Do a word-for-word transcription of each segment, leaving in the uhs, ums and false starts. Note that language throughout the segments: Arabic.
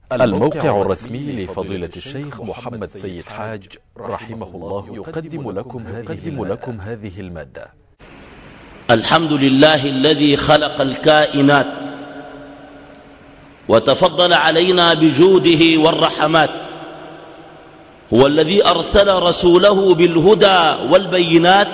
الموقع الرسمي لفضيلة الشيخ محمد سيد حاج رحمه الله يقدم لكم هذه, لكم هذه المادة. الحمد لله الذي خلق الكائنات وتفضل علينا بجوده والرحمات، هو الذي أرسل رسوله بالهدى والبينات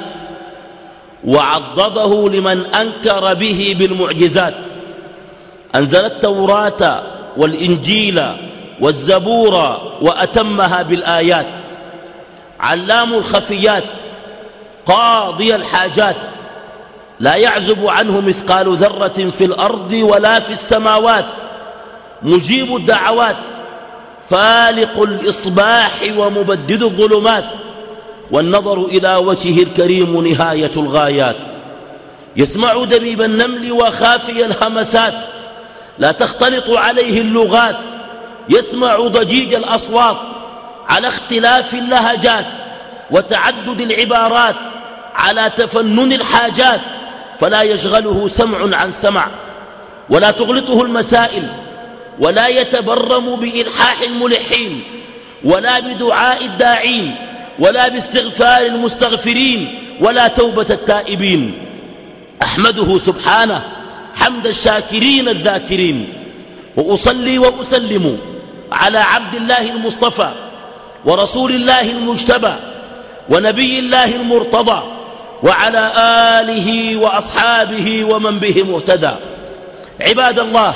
وعضده لمن أنكر به بالمعجزات. أنزل التوراة والإنجيل والزبور وأتمها بالآيات، علام الخفيات قاضي الحاجات، لا يعزب عنه مثقال ذرة في الأرض ولا في السماوات، مجيب الدعوات فالق الإصباح ومبدد الظلمات، والنظر إلى وجهه الكريم نهاية الغايات. يسمع دبيب النمل وخافي الهمسات، لا تختلط عليه اللغات، يسمع ضجيج الأصوات على اختلاف اللهجات وتعدد العبارات على تفنن الحاجات، فلا يشغله سمع عن سمع ولا تغلطه المسائل، ولا يتبرم بإلحاح الملحين ولا بدعاء الداعين ولا باستغفار المستغفرين ولا توبة التائبين. أحمده سبحانه حمد الشاكرين الذاكرين، وأصلي وأسلم على عبد الله المصطفى ورسول الله المجتبى ونبي الله المرتضى، وعلى آله وأصحابه ومن به مهتدى. عباد الله،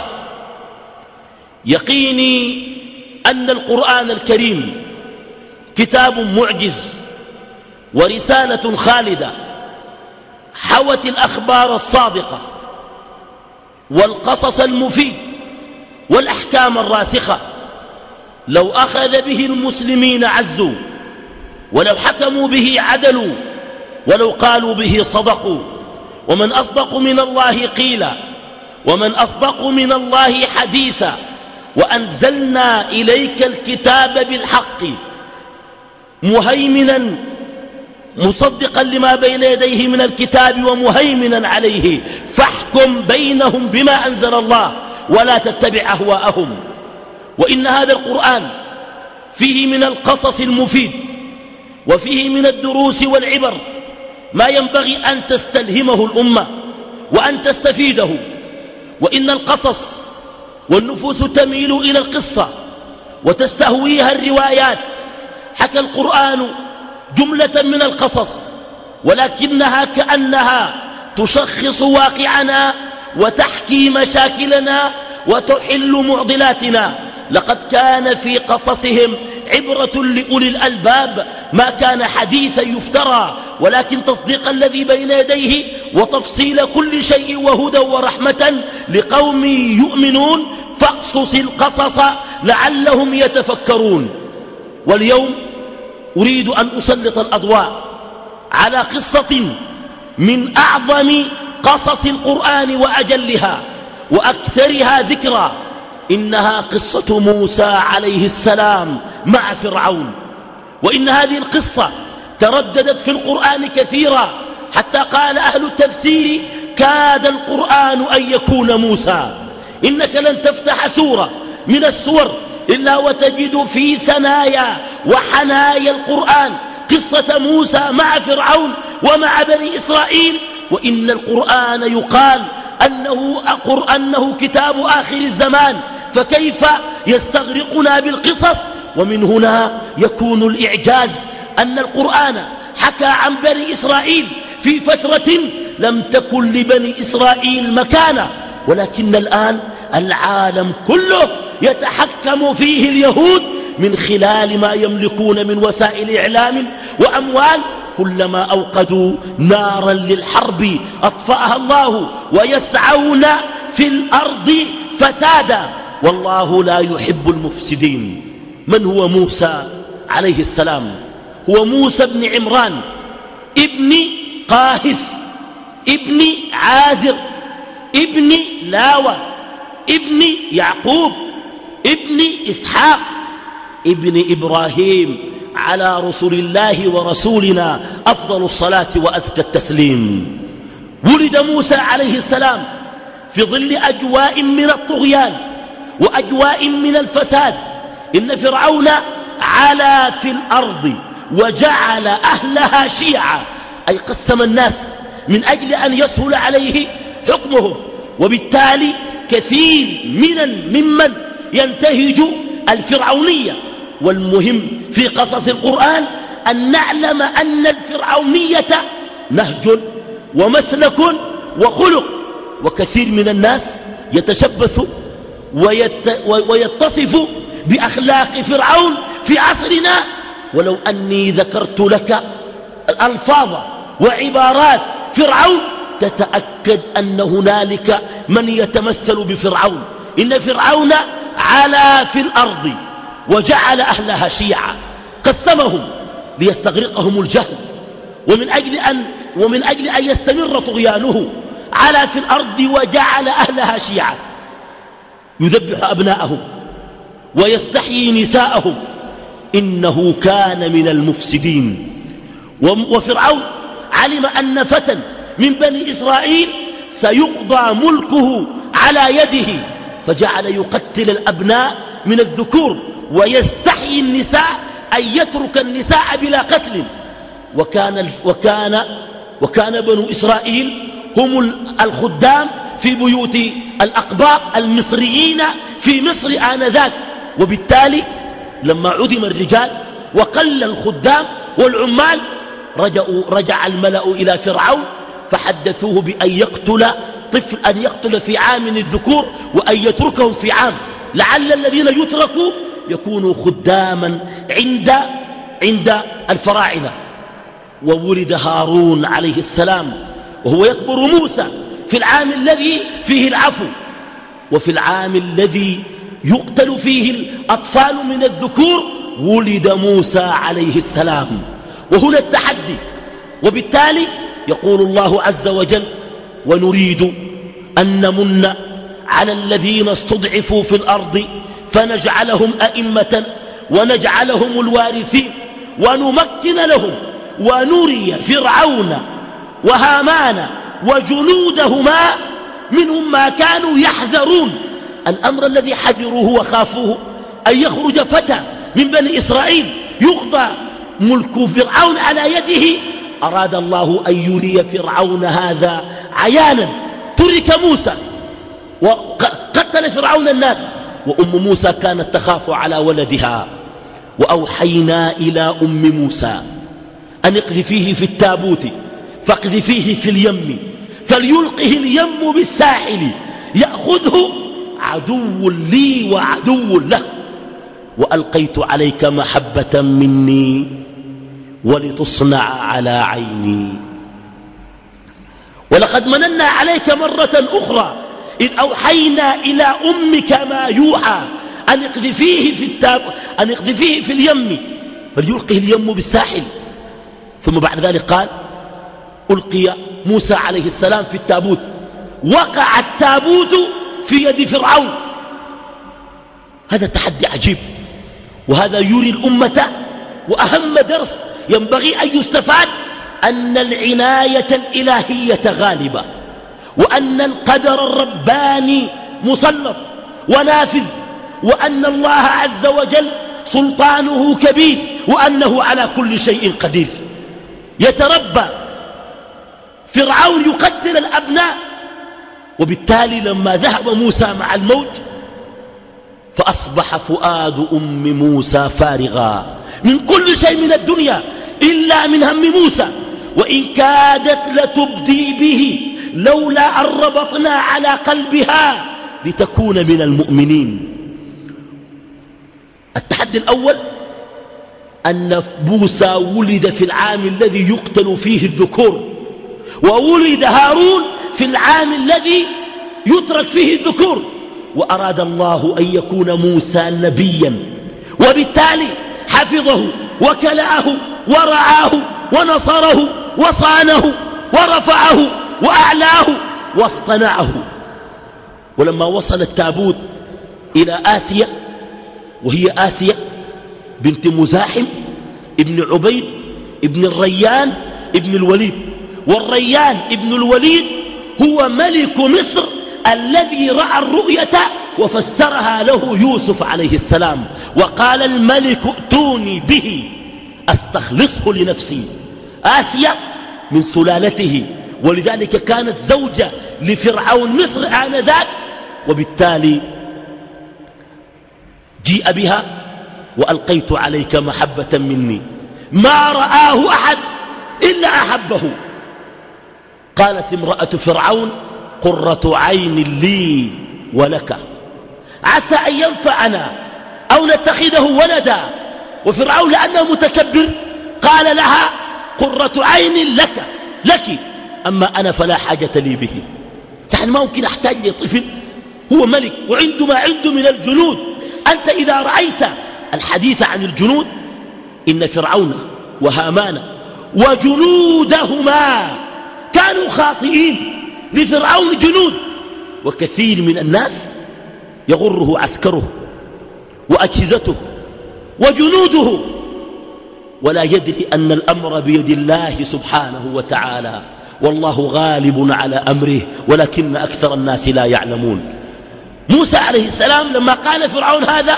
يقيني أن القرآن الكريم كتاب معجز ورسالة خالدة، حوت الأخبار الصادقة والقصص المفيد والأحكام الراسخة. لو أخذ به المسلمين عزوا، ولو حكموا به عدلوا، ولو قالوا به صدقوا. ومن أصدق من الله قيلا، ومن أصدق من الله حديثا. وأنزلنا إليك الكتاب بالحق مهيمنا مصدقا لما بين يديه من الكتاب ومهيمنا عليه، فاحكم بينهم بما أنزل الله ولا تتبع أهواءهم. وإن هذا القرآن فيه من القصص المفيد وفيه من الدروس والعبر ما ينبغي أن تستلهمه الأمة وأن تستفيده. وإن القصص والنفوس تميل إلى القصة وتستهويها الروايات. حكى القرآن جملة من القصص، ولكنها كأنها تشخص واقعنا وتحكي مشاكلنا وتحل معضلاتنا. لقد كان في قصصهم عبرة لأولي الألباب، ما كان حديثا يفترى، ولكن تصديق الذي بين يديه وتفصيل كل شيء وهدى ورحمة لقوم يؤمنون. فاقصص القصص لعلهم يتفكرون. واليوم أريد أن أسلط الأضواء على قصة من أعظم قصص القرآن وأجلها وأكثرها ذكرى. إنها قصة موسى عليه السلام مع فرعون. وإن هذه القصة ترددت في القرآن كثيرا، حتى قال أهل التفسير: كاد القرآن أن يكون موسى. إنك لن تفتح سورة من السور إلا وتجد في ثنايا وحنايا القرآن قصة موسى مع فرعون ومع بني إسرائيل. وإن القرآن يقال أنه, أنه كتاب آخر الزمان، فكيف يستغرقنا بالقصص؟ ومن هنا يكون الإعجاز أن القرآن حكى عن بني إسرائيل في فترة لم تكن لبني إسرائيل مكانة، ولكن الآن العالم كله يتحكم فيه اليهود من خلال ما يملكون من وسائل إعلام وأموال. كلما أوقدوا نارا للحرب أطفأها الله، ويسعون في الأرض فسادا، والله لا يحب المفسدين. من هو موسى عليه السلام؟ هو موسى بن عمران ابن قاهث ابن عازر ابن لاوى ابن يعقوب ابن إسحاق ابن إبراهيم، على رسول الله ورسولنا أفضل الصلاة وأزكى التسليم. ولد موسى عليه السلام في ظل أجواء من الطغيان وأجواء من الفساد. إن فرعون علا في الأرض وجعل أهلها شيعا، أي قسم الناس من أجل أن يسهل عليه حكمهم. وبالتالي كثير من ممن ينتهج الفرعونية. والمهم في قصص القرآن أن نعلم أن الفرعونية نهج ومسلك وخلق، وكثير من الناس يتشبث ويت ويتصف بأخلاق فرعون في عصرنا. ولو أني ذكرت لك الألفاظ وعبارات فرعون تتأكد أن هنالك من يتمثل بفرعون. إن فرعون علا في الأرض وجعل أهلها شيعا، قسمهم ليستغرقهم الجهل، ومن أجل أن, ومن أجل أن يستمر طغيانه علا في الأرض وجعل أهلها شيعا، يذبح أبناءهم ويستحيي نساءهم، إنه كان من المفسدين. وفرعون علم أن فتى من بني إسرائيل سيقضى ملكه على يده، فجعل يقتل الأبناء من الذكور ويستحيي النساء، أن يترك النساء بلا قتل. وكان, وكان, وكان بنو إسرائيل هم الخدام في بيوت الأقباط المصريين في مصر آنذاك. وبالتالي لما عدم الرجال وقل الخدام والعمال رجعوا رجع الملأ إلى فرعون فحدثوه بأن يقتل طفل، أن يقتل في عام الذكور وأن يتركهم في عام، لعل الذين يتركوا يكونوا خداما عند عند الفراعنة. وولد هارون عليه السلام وهو يكبر موسى في العام الذي فيه العفو، وفي العام الذي يقتل فيه الأطفال من الذكور ولد موسى عليه السلام. وهنا التحدي. وبالتالي يقول الله عز وجل: ونريد أن نمن على الذين استضعفوا في الأرض فنجعلهم أئمة ونجعلهم الوارثين ونمكن لهم ونري فرعون وهامان وجنودهما منهم ما كانوا يحذرون. الأمر الذي حذروه وخافوه أن يخرج فتى من بني إسرائيل يقضى ملك فرعون على يده. أراد الله أن يري فرعون هذا عيانا. ترك موسى وقتل فرعون الناس، وأم موسى كانت تخاف على ولدها. وأوحينا إلى أم موسى أن اقذفيه في التابوت فاقذفيه في اليم فليلقه اليم بالساحل يأخذه عدو لي وعدو له وألقيت عليك محبة مني ولتصنع على عيني ولقد مننا عليك مرة أخرى إذ أوحينا إلى أمك ما يوحى أن اقذفيه في التاب أن اقذفيه في اليم فليلقه اليم بالساحل. ثم بعد ذلك قال: ألقي موسى عليه السلام في التابوت، وقع التابوت في يد فرعون. هذا تحدي عجيب، وهذا يري الأمة. وأهم درس ينبغي أن يستفاد أن العناية الإلهية غالبة، وأن القدر الرباني مسلط ونافذ، وأن الله عز وجل سلطانه كبير، وأنه على كل شيء قدير. يتربى فرعون يقتل الأبناء، وبالتالي لما ذهب موسى مع الموج فأصبح فؤاد أم موسى فارغا من كل شيء من الدنيا إلا من هم موسى، وإن كادت لتبدي به لولا أن ربطنا على قلبها لتكون من المؤمنين. التحدي الأول أن موسى ولد في العام الذي يقتل فيه الذكور، وولد هارون في العام الذي يترك فيه الذكور، وأراد الله أن يكون موسى نبيا، وبالتالي حفظه وكلأه ورعاه ونصره وصانه ورفعه وأعلاه واصطنعه. ولما وصل التابوت إلى آسيا، وهي آسيا بنت مزاحم ابن عبيد ابن الريان ابن الوليد، والريان ابن الوليد هو ملك مصر الذي رأى الرؤية وفسرها له يوسف عليه السلام وقال الملك ائتوني به أستخلصه لنفسي. آسيا من سلالته، ولذلك كانت زوجة لفرعون مصر آنذاك، وبالتالي جيء بها وألقيت عليك محبة مني ما رآه أحد إلا أحبه. قالت امرأة فرعون قرة عين لي ولك عسى أن ينفعنا أو نتخذه ولدا. وفرعون لأنه متكبر قال لها قرة عين لك لك أما أنا فلا حاجة لي به. يعني ما ممكن أحتاج لطفل، هو ملك وعنده ما عنده من الجنود. أنت إذا رأيت الحديث عن الجنود إن فرعون وهامان وجنودهما كانوا خاطئين. لفرعون جنود، وكثير من الناس يغره عسكره وأجهزته وجنوده ولا يدري أن الأمر بيد الله سبحانه وتعالى، والله غالب على أمره ولكن أكثر الناس لا يعلمون. موسى عليه السلام لما قال فرعون هذا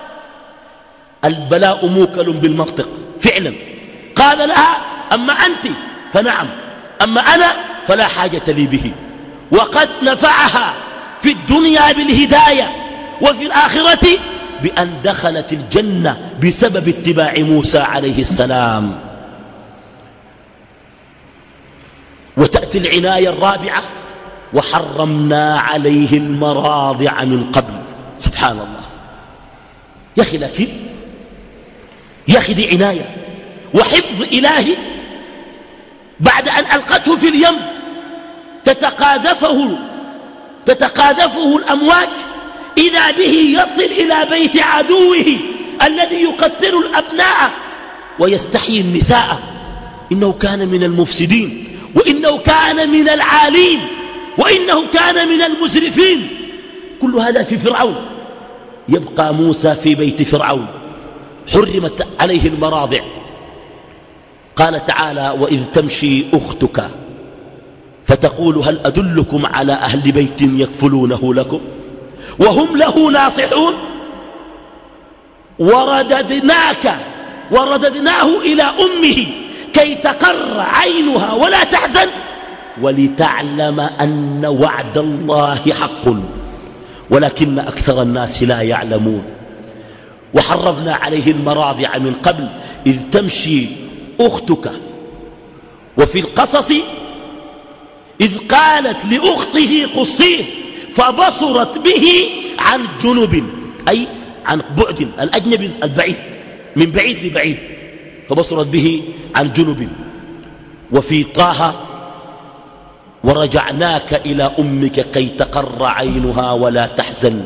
البلاء موكل بالمنطق فعلا، قال لها أما أنت فنعم، أما أنا فلا حاجة لي به. وقد نفعها في الدنيا بالهداية وفي الآخرة بأن دخلت الجنة بسبب اتباع موسى عليه السلام. وتأتي العناية الرابعة وحرمنا عليه المراضع من قبل. سبحان الله يا أخي، لكن يا أخي دي عناية وحفظ إلهي. بعد أن ألقته في اليم تتقاذفه تتقاذفه الأمواج إذا به يصل إلى بيت عدوه الذي يقتل الأبناء ويستحيي النساء. إنه كان من المفسدين، وإنه كان من العالين، وإنه كان من المسرفين. كل هذا في فرعون. يبقى موسى في بيت فرعون، حرمت عليه المراضع. قال تعالى وإذ تمشي أختك فتقول هل أدلكم على أهل بيت يكفلونه لكم وهم له ناصحون ورددناك ورددناه إلى أمه كي تقر عينها ولا تحزن ولتعلم أن وعد الله حق ولكن أكثر الناس لا يعلمون. وحرمنا عليه المراضع من قبل إذ تمشي أختك. وفي القصص إذ قالت لأخته قصيه فبصرت به عن جنب، أي عن بعد، الأجنبي البعيد، من بعيد لبعيد، فبصرت به عن جنب. وفي طه ورجعناك إلى أمك كي تقر عينها ولا تحزن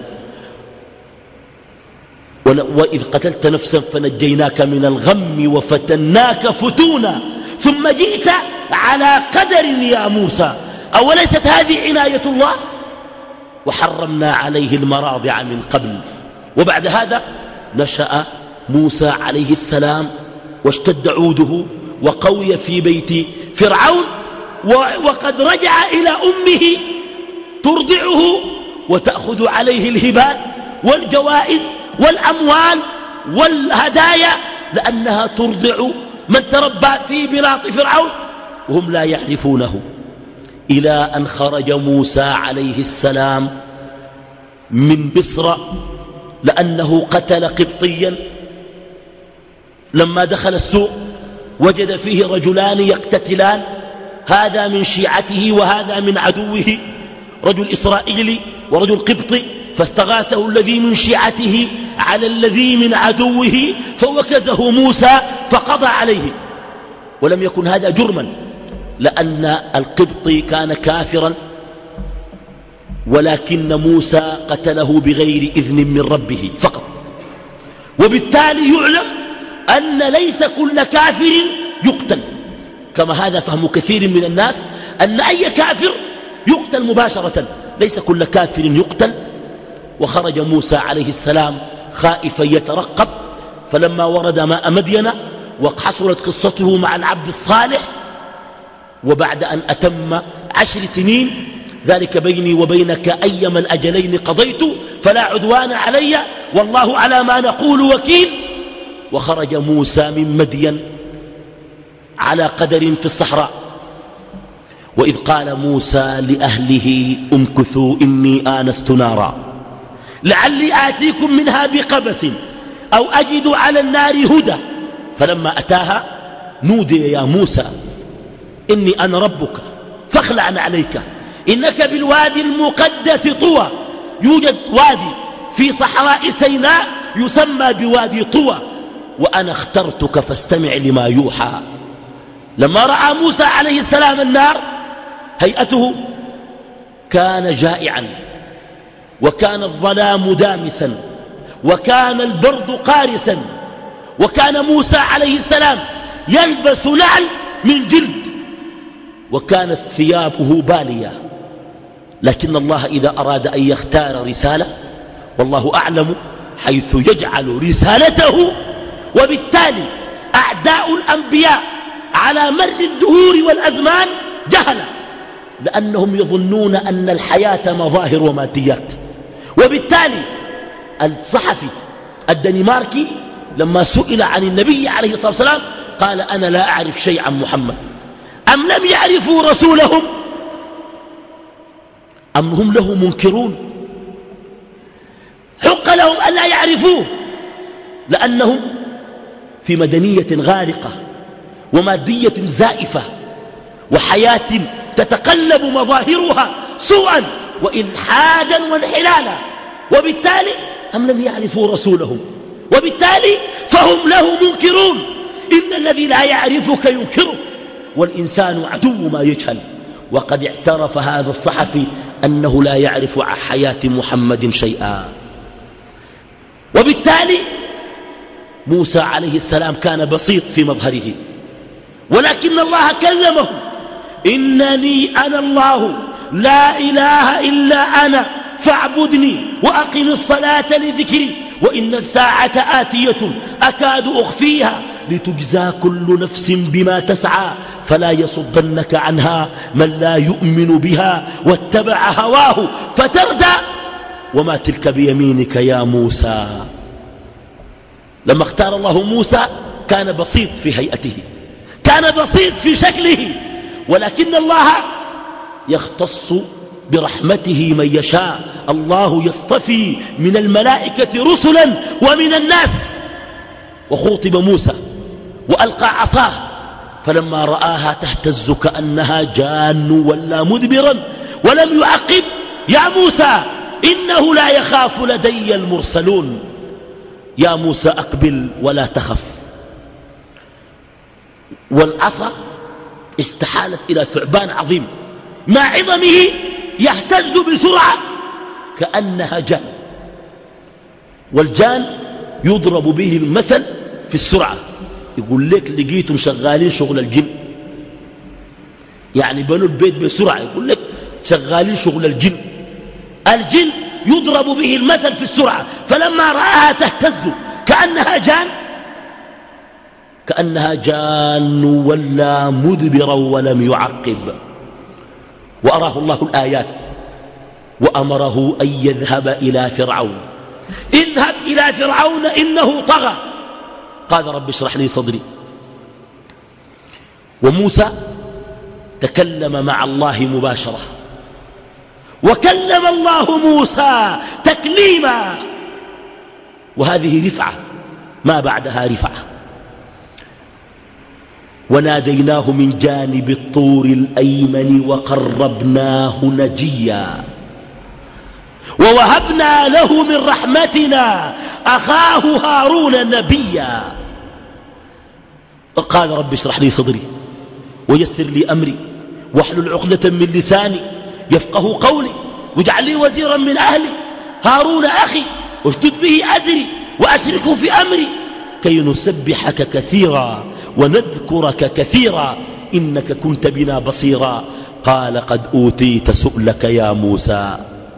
وإذ قتلت نفسا فنجيناك من الغم وفتناك فتونا ثم جئت على قدر يا موسى أوليست هذه عناية الله؟ وحرمنا عليه المراضع من قبل. وبعد هذا نشأ موسى عليه السلام واشتد عوده وقوي في بيت فرعون، وقد رجع إلى أمه ترضعه وتأخذ عليه الهبات والجوائز والأموال والهدايا لأنها ترضع من تربى في بلاط فرعون وهم لا يعرفونه. إلى أن خرج موسى عليه السلام من مصر لأنه قتل قبطيا. لما دخل السوق وجد فيه رجلان يقتتلان، هذا من شيعته وهذا من عدوه، رجل إسرائيلي ورجل قبطي، فاستغاثه الذي من شيعته على الذي من عدوه فوكزه موسى فقضى عليه. ولم يكن هذا جرما لأن القبطي كان كافرا، ولكن موسى قتله بغير إذن من ربه فقط. وبالتالي يعلم أن ليس كل كافر يقتل، كما هذا فهم كثير من الناس أن أي كافر يقتل مباشرة، ليس كل كافر يقتل. وخرج موسى عليه السلام خائفا يترقب، فلما ورد ماء مدين وحصلت قصته مع العبد الصالح، وبعد أن أتم عشر سنين ذلك بيني وبينك أيما الأجلين قضيت فلا عدوان علي والله على ما نقول وكيل. وخرج موسى من مدين على قدر في الصحراء. وإذ قال موسى لأهله امكثوا إني آنست نارا لعلي آتيكم منها بقبس أو أجد على النار هدى فلما أتاها نودي يا موسى إني أنا ربك فاخلع عليك إنك بالوادي المقدس طوى. يوجد وادي في صحراء سيناء يسمى بوادي طوى وأنا اخترتك فاستمع لما يوحى. لما رأى موسى عليه السلام النار هيئته كان جائعا وكان الظلام دامسا وكان البرد قارسا وكان موسى عليه السلام يلبس نعل من جلد وكانت ثيابه بالية. لكن الله إذا أراد أن يختار رسالة والله أعلم حيث يجعل رسالته. وبالتالي أعداء الأنبياء على مر الدهور والأزمان جهلة لأنهم يظنون أن الحياة مظاهر وماديات. وبالتالي الصحفي الدنماركي لما سئل عن النبي عليه الصلاة والسلام قال أنا لا أعرف شيء عن محمد. أم لم يعرفوا رسولهم أم هم له منكرون؟ حق لهم أن لا يعرفوه لأنهم في مدنية غارقة ومادية زائفة وحياة تتقلب مظاهرها سوءا وإلحادا وانحلالا. وبالتالي أم لم يعرفوا رسولهم وبالتالي فهم له منكرون. إن الذي لا يعرفك ينكرك والإنسان عدو ما يجهل. وقد اعترف هذا الصحفي أنه لا يعرف عن حياة محمد شيئا. وبالتالي موسى عليه السلام كان بسيط في مظهره ولكن الله كلمه إنني أنا الله لا إله إلا أنا فاعبدني وأقم الصلاة لذكري وإن الساعة آتية أكاد أخفيها لتجزى كل نفس بما تسعى فلا يصدنك عنها من لا يؤمن بها واتبع هواه فتردى وما تلك بيمينك يا موسى. لما اختار الله موسى كان بسيط في هيئته كان بسيط في شكله ولكن الله يختص برحمته من يشاء. الله يصطفي من الملائكة رسلا ومن الناس. وخوطب موسى وألقى عصاه فلما رآها تهتز كأنها جان ولا مدبرا ولم يعقب يا موسى إنه لا يخاف لدي المرسلون. يا موسى أقبل ولا تخف. والعصا استحالت إلى ثعبان عظيم مع عظمه يهتز بسرعة كأنها جان. والجان يضرب به المثل في السرعة. يقول لك لقيتم شغالين شغل الجن يعني بنوا البيت بسرعة. يقول لك شغالين شغل الجن. الجن يضرب به المثل في السرعة. فلما رآها تهتز كأنها جان كأنها جان ولا مدبرا ولم يعقب. وأراه الله الآيات وأمره أن يذهب إلى فرعون. اذهب إلى فرعون إنه طغى. قال رب اشرح لي صدري. وموسى تكلم مع الله مباشرة وكلم الله موسى تكليما. وهذه رفعة ما بعدها رفعة. وناديناه من جانب الطور الأيمن وقربناه نجيا ووهبنا له من رحمتنا أخاه هارون نبيا. قال رب اشرح لي صدري ويسر لي أمري واحلل عقدة من لساني يفقه قولي واجعل لي وزيرا من أهلي هارون أخي واشدد به أزري وأشركه في أمري كي نسبحك كثيرا ونذكرك كثيرا إنك كنت بنا بصيرا. قال قد أوتيت سؤلك يا موسى.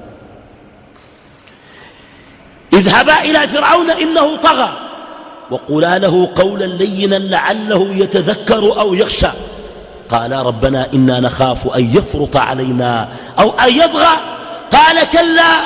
اذهبا إلى فرعون إنه طغى وقولا له قولا لينا لعله يتذكر أو يخشى. قال ربنا إنا نخاف أن يفرط علينا أو أن يطغى قال كلا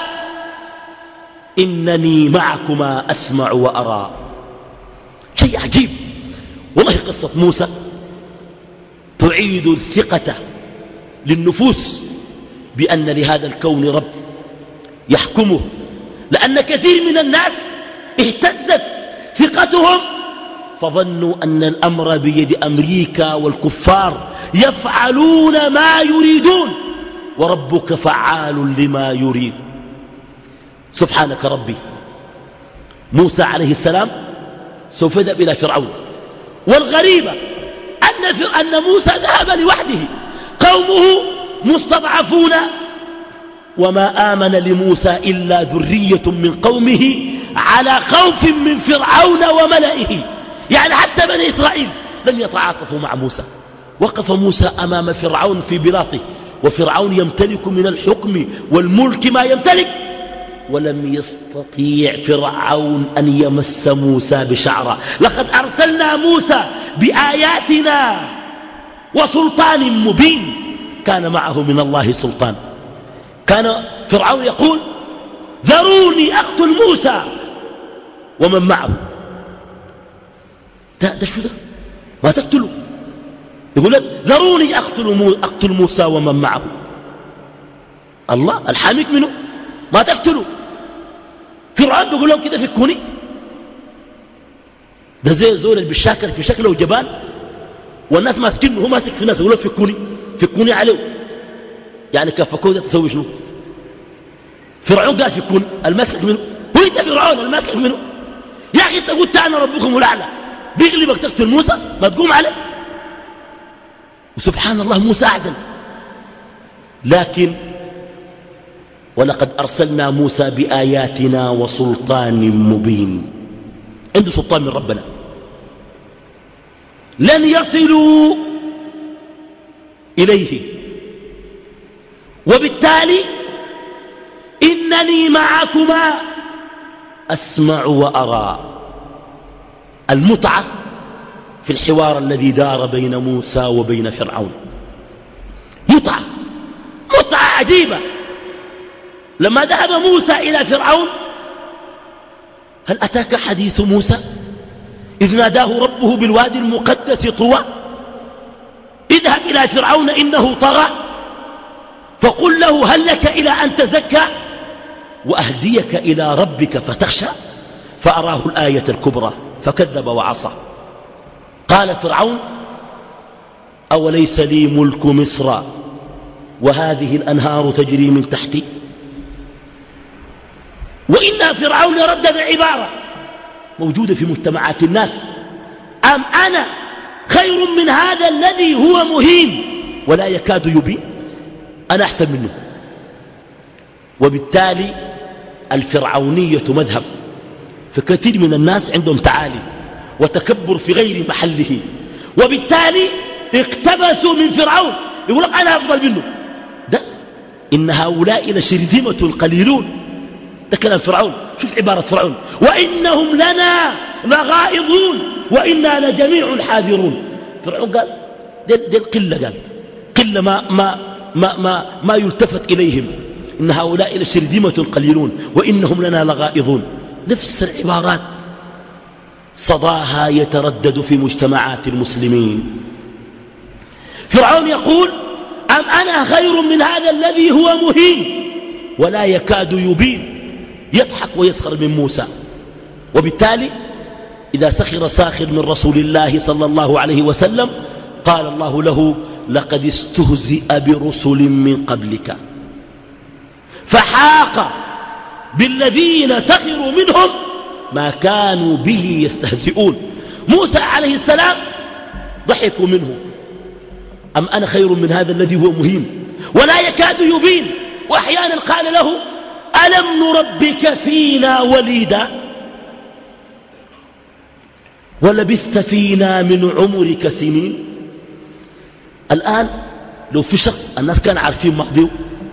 إنني معكما أسمع وأرى. شيء عجيب والله. قصة موسى تعيد الثقة للنفوس بأن لهذا الكون رب يحكمه، لأن كثير من الناس اهتزت ثقتهم فظنوا أن الأمر بيد أمريكا والكفار يفعلون ما يريدون وربك فعال لما يريد. سبحانك ربي. موسى عليه السلام سوف يذهب إلى فرعون، والغريبة أن, أن موسى ذهب لوحده، قومه مستضعفون، وما آمن لموسى إلا ذرية من قومه على خوف من فرعون وملئه. يعني حتى بني إسرائيل لم يتعاطفوا مع موسى. وقف موسى أمام فرعون في بلاطه، وفرعون يمتلك من الحكم والملك ما يمتلك، ولم يستطيع فرعون أن يمس موسى بشعره. لقد أرسلنا موسى بآياتنا وسلطان مبين. كان معه من الله سلطان. كان فرعون يقول ذروني أقتل موسى ومن معه. ده, ده شو ده؟ ما تقتلوا. يقول لك ذروني أقتل, مو أقتل موسى ومن معه. الله الحاميك منه ما تقتلوا. فرعون بيقول لهم كده فكوني. ده زي الزول اللي بالشاكر في شكله جبان والناس ماسكينه، هو ماسك في الناس يقول لهم فكوني فكوني عليه. يعني كفكوه ده تسوي شنو؟ فرعون قال فكوني المسك منه. هو انت فرعون المسك منه؟ يا اخي انت قلت انا ربكم الاعلى بيغلبك تقتل موسى ما تقوم عليه. وسبحان الله موسى احزن. لكن ولقد أرسلنا موسى بآياتنا وسلطان مبين. عنده سلطان من ربنا. لن يصلوا إليه، وبالتالي إنني معكما أسمع وأرى. المتعة في الحوار الذي دار بين موسى وبين فرعون متعة متعة عجيبة. لما ذهب موسى إلى فرعون هل أتاك حديث موسى إذ ناداه ربه بالوادي المقدس طوى اذهب إلى فرعون إنه طغى فقل له هل لك إلى أن تزكى وأهديك إلى ربك فتخشى فأراه الآية الكبرى فكذب وعصى. قال فرعون أوليس لي ملك مصر وهذه الأنهار تجري من تحتي. وإن فرعون ردد عبارة موجودة في مجتمعات الناس أم أنا خير من هذا الذي هو مهين ولا يكاد يبين. أنا أحسن منه. وبالتالي الفرعونية مذهب. فكثير من الناس عندهم تعالي وتكبر في غير محله، وبالتالي اقتبسوا من فرعون. يقول لك أنا أفضل منه. ده إن هؤلاء لشرذمة قليلون. ده كلام فرعون. شوف عبارة فرعون وإنهم لنا لغائظون وإنا لجميع حاذرون. فرعون قال دي, دي القلة، قال قلة ما, ما, ما, ما, ما يلتفت إليهم. إن هؤلاء لشرذمة قليلون وإنهم لنا لغائظون. نفس العبارات صداها يتردد في مجتمعات المسلمين. فرعون يقول أم أنا خير من هذا الذي هو مهين ولا يكاد يبين. يضحك ويسخر من موسى. وبالتالي إذا سخر ساخر من رسول الله صلى الله عليه وسلم قال الله له لقد استهزئ برسل من قبلك فحاق بالذين سخروا منهم ما كانوا به يستهزئون. موسى عليه السلام ضحكوا منه. أم أنا خير من هذا الذي هو مهين ولا يكاد يبين. وأحيانا قال له ألم نربك فينا وليدا ولبثت فينا من عمرك سنين. الآن لو في شخص الناس كانوا عارفين ماضيه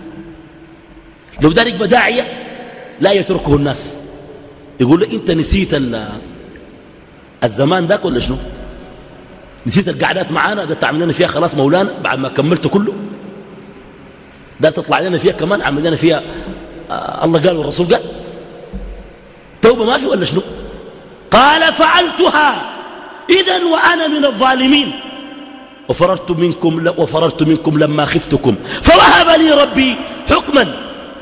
لو دارك بداعية لا يتركه الناس يقول له أنت نسيت الزمان ذاك ولا شنو؟ نسيت القعدات معانا ده تعمل لنا فيها خلاص مولانا بعد ما كملت كله ده تطلع لنا فيها كمان عمل لنا فيها آه الله قال والرسول قال توبة ما في ولا شنو قال فعلتها إذن وأنا من الظالمين وفررت منكم, وفررت منكم لما خفتكم فوهب لي ربي حكما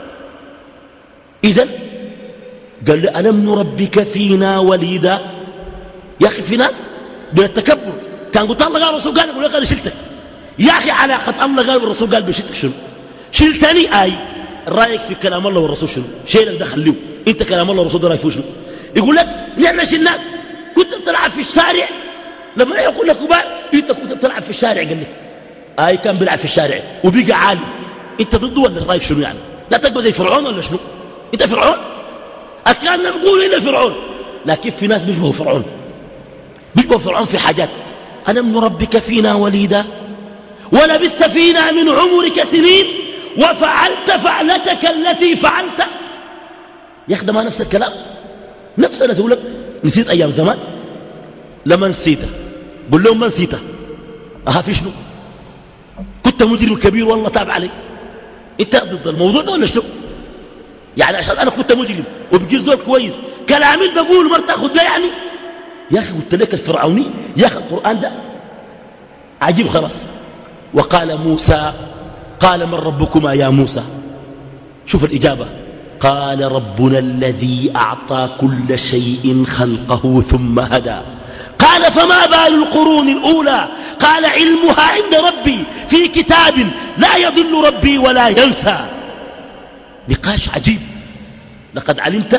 إذن قال لي ألم نربك فينا وليدا يا أخي في ناس بالتكبر كان قلت الله قال الرسول قال يقول لك أنا شلتك يا أخي علاقة الله قال والرسول قال بشلتك شنو شلتني آي رأيك في كلام الله والرسول شنو شيلك ده خليه انت كلام الله والرسول رأيك فيه شنو يقول لك نحن شلناك كنت بتلعب في الشارع لما يقول لك كبار انت كنت بتلعب في الشارع قال لك آي كان بيلعب في الشارع وبيقى عالم انت ضده ولا رأيك شنو يعني لا تقبل زي فرعون ولا شنو انت فرعون أكلنا نقول إلا فرعون لكن في ناس بيشبهوا فرعون بيشبهوا فرعون في حاجات ألم نربك فينا وليدا ولبثت فينا من عمرك سنين وفعلت فعلتك التي فعلت يخدم نفس الكلام نفس أنا أقول لك نسيت أيام زمان لما نسيته قل لهم ما نسيته أها في شنو كنت مجرم كبير والله تاب علي انت ضد الموضوع ده ولا شنو يعني عشان أنا كنت مجرم وبقيت زول كويس كلامي بقول مرة تأخذ بها يعني يا أخي قلت لك الفرعوني يا أخي القرآن ده عجيب خلاص وقال موسى قال من ربكما يا موسى شوف الإجابة قال ربنا الذي أعطى كل شيء خلقه ثم هدى قال فما بال القرون الأولى قال علمها عند ربي في كتاب لا يضل ربي ولا ينسى نقاش عجيب لقد علمت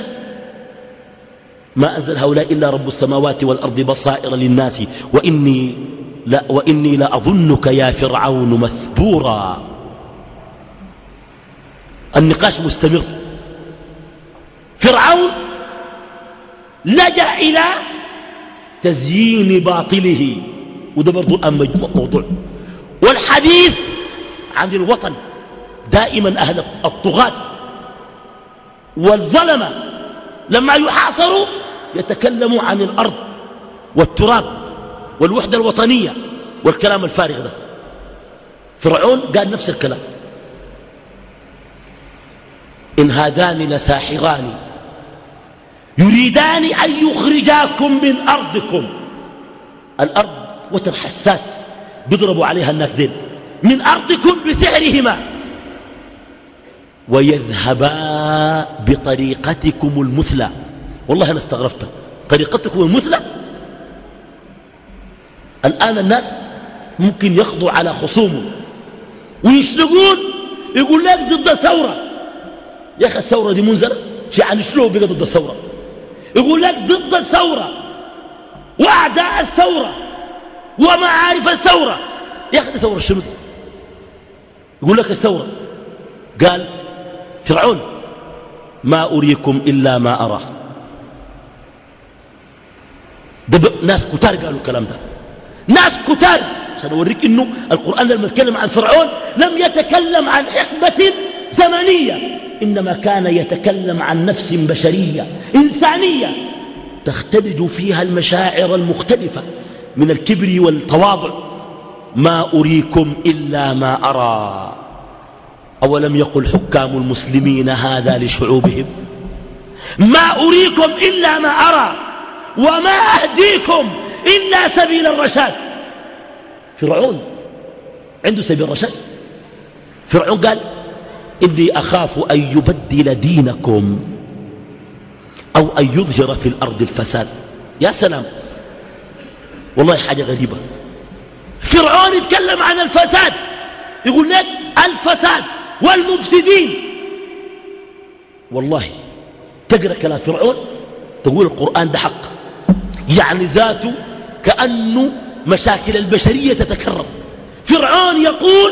ما أنزل هؤلاء إلا رب السماوات والأرض بصائر للناس وإني لا وإني لأظنك يا فرعون مثبورا النقاش مستمر فرعون لجأ إلى تزيين باطله وده برضو موضوع والحديث عن الوطن دائما أهل الطغاة والظلمة لما يحاصروا يتكلموا عن الأرض والتراب والوحدة الوطنية والكلام الفارغ ده فرعون قال نفس الكلام إن هذان لساحران يريدان أن يخرجاكم من أرضكم الأرض وتر حساس بيضربوا عليها الناس دين من أرضكم بسحرهما ويذهبا بطريقتكم المثلى والله أنا استغربت طريقتكم المثلى الآن الناس ممكن يخضوا على خصومهم ويشلقون يقول لك ضد الثورة يا أخي الثورة دي منزلة شيء عن شلوه بقى ضد الثورة يقول لك ضد الثورة وأعداء الثورة ومعارف الثورة يا أخي ثورة شنو يقول لك الثورة قال فرعون ما أريكم إلا ما أرى ده ناس كتار قالوا الكلام ده ناس كتار عشان أوريك إنه القرآن لما يتكلم عن فرعون لم يتكلم عن حقبة زمنية إنما كان يتكلم عن نفس بشرية إنسانية تختلج فيها المشاعر المختلفة من الكبر والتواضع ما أريكم إلا ما أرى أولم يقل حكام المسلمين هذا لشعوبهم ما أريكم إلا ما أرى وما أهديكم إلا سبيل الرشاد فرعون عنده سبيل الرشاد فرعون قال إني أخاف أن يبدل دينكم أو أن يظهر في الأرض الفساد يا سلام والله حاجة غريبة فرعون يتكلم عن الفساد يقول لك الفساد والمفسدين والله تقرأ كلام فرعون تقول القرآن ده حق يعني ذاته كأنه مشاكل البشرية تتكرر فرعون يقول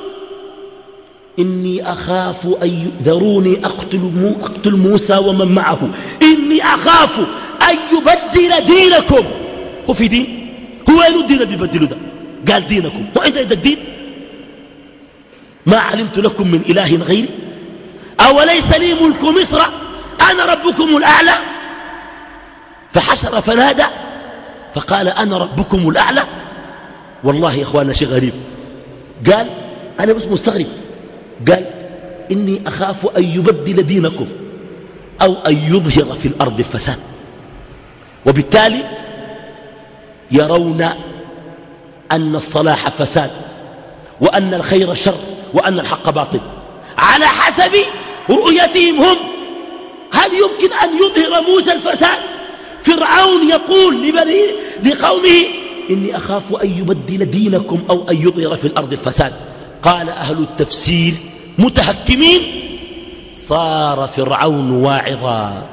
إني أخاف أن ذروني أقتل, مو أقتل موسى ومن معه إني أخاف أن يبدل دينكم هو في دين هو وين الدين اللي بيبدلوا ده قال دينكم هو عند يد الدين ما علمت لكم من إله غيري أوليس لي ملك مصر أنا ربكم الأعلى فحشر فنادى فقال أنا ربكم الأعلى والله يا إخواننا شيء غريب. قال أنا بس مستغرب، قال إني أخاف أن يبدل دينكم أو أن يظهر في الأرض الفساد، وبالتالي يرون أن الصلاح فساد وأن الخير شر وأن الحق باطل على حسب رؤيتهم هم. هل يمكن أن يظهر موسى الفساد؟ فرعون يقول لبني لقومه إني أخاف أن يبدل دينكم أو أن يظهر في الأرض الفساد. قال أهل التفسير متهكمين صار فرعون واعظا.